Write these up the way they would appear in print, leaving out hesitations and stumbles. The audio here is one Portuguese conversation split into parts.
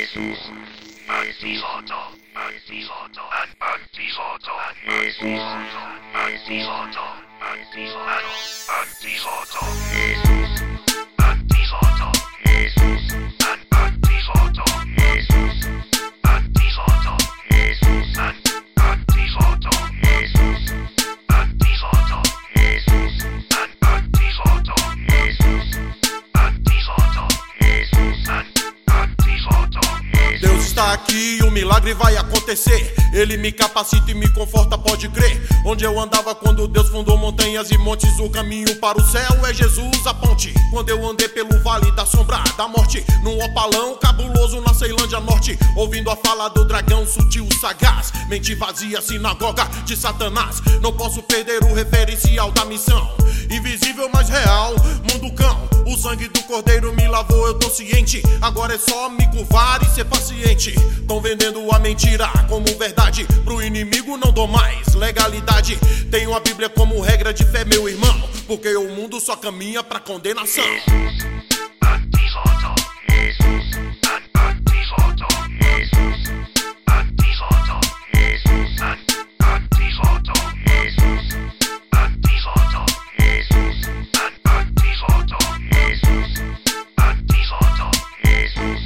Jesus, antisoto, antisoto, antisoto, Jesus, antisoto, antisoto, antisoto, Jesus, antisoto, Jesus, antisoto, Jesus, antisoto, Jesus, antisoto, Jesus, antisoto, Jesus, antisoto, Jesus, antisoto, Jesus, antisoto. Deus está aqui e o milagre vai acontecer. Ele me capacita e me conforta, pode crer. Onde eu andava quando Deus fundou montanhas e montes, o caminho para o céu é Jesus a ponte. Quando eu andei pelo vale da sombra da morte, num opalão cabuloso na Ceilândia Norte, ouvindo a fala do dragão sutil, sagaz, mente vazia, sinagoga de Satanás. Não posso perder o referencial da missão, invisível mas real, mundo cão. O sangue do cordeiro me lavou, eu tô ciente. Agora é só me curvar e ser paciente. Tão vendendo a mentira como verdade, pro inimigo não dou mais legalidade. Tenho a Bíblia como regra de fé, meu irmão, porque o mundo só caminha pra condenação. Jesus, antisoto, Jesus, antisoto, Jesus, antisoto, Jesus, antisoto, Jesus, antisoto, Jesus, antisoto, Jesus, antisoto, Jesus,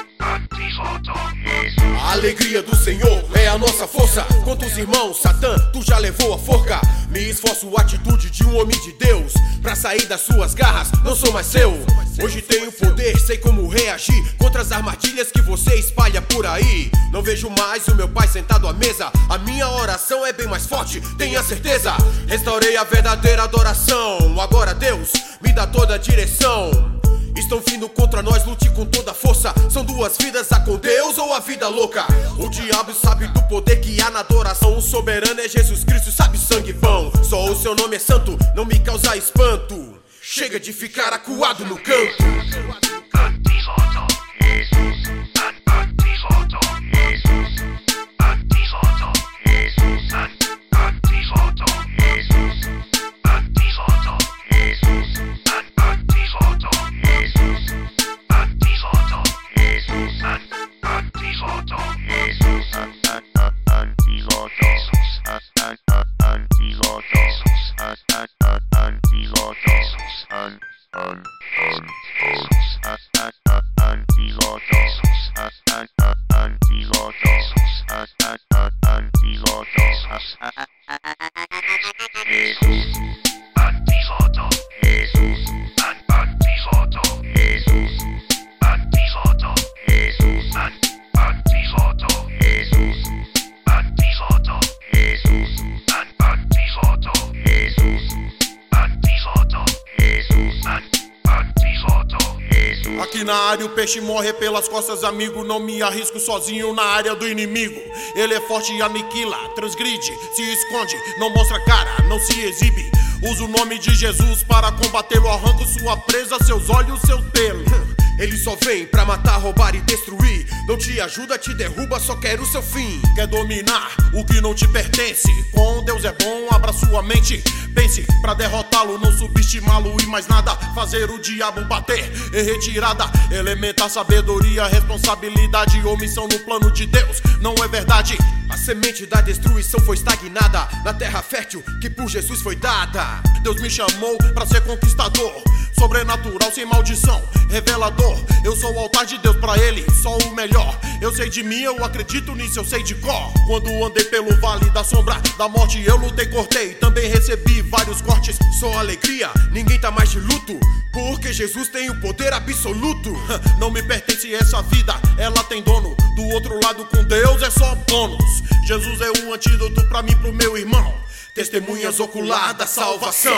antisoto, Jesus. A alegria do Senhor é a nossa força. Quantos irmãos, Satã, tu já levou a forca? Me esforço, atitude de um homem de Deus, pra sair das suas garras, não sou mais seu. Hoje tenho poder, sei como reagir contra as armadilhas que você espalha por aí. Não vejo mais o meu pai sentado à mesa, a minha oração é bem mais forte, tenha certeza. Restaurei a verdadeira adoração, agora Deus me dá toda a direção. Estão vindo contra nós, lute com toda a força. São duas vidas, a com Deus ou a vida louca. O diabo sabe do poder que há na adoração. O soberano é Jesus Cristo, sabe o sangue vão. Só o seu nome é santo, não me causa espanto. Chega de ficar acuado no canto. Antisoto, Jesus, antisoto, Jesus, antisoto, Jesus, antisoto, Jesus, antisoto, Jesus, antisoto, Jesus, antisoto, Jesus, antisoto, Jesus, Aqui na área o peixe morre pelas costas, amigo. Não me arrisco sozinho na área do inimigo. Ele é forte e aniquila, transgride, se esconde, não mostra cara, não se exibe. Usa o nome de Jesus para combatê-lo. Arranco sua presa, seus olhos, seu pelo. Ele só vem pra matar, roubar e destruir. Não te ajuda, te derruba, só quer o seu fim. Quer dominar o que não te pertence? Com Deus é bom, abra sua mente. Pense pra derrotá-lo, não subestimá-lo e mais nada. Fazer o diabo bater em retirada. Elementar sabedoria, responsabilidade, omissão no plano de Deus. Não é verdade. A semente da destruição foi estagnada na terra fértil que por Jesus foi dada. Deus me chamou pra ser conquistador, sobrenatural sem maldição, revelador. Eu sou o altar de Deus pra ele, só o melhor. Eu sei de mim, eu acredito nisso, eu sei de cor. Quando andei pelo vale da sombra da morte, eu lutei, cortei, também recebi vários cortes. Só alegria, ninguém tá mais de luto, porque Jesus tem o poder absoluto. Não me pertence essa vida, ela tem dono. Do outro lado com Deus é só bônus. Jesus é o antídoto pra mim, pro meu irmão. Testemunhas ocular da salvação.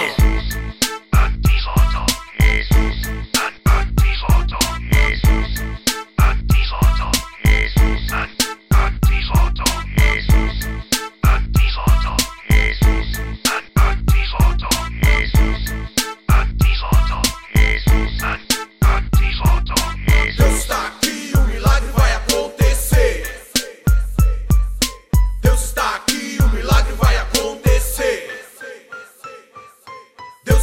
Antisoto, Jesus, antisoto, Jesus, antisoto, Jesus, antisoto, Jesus, antisoto, Jesus, antisoto, Jesus, antisoto, Jesus, antisoto, Jesus. Deus está aqui, o milagre vai acontecer. Deus está aqui, o milagre vai acontecer. Deus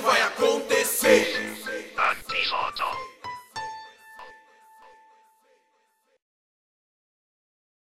vai acontecer.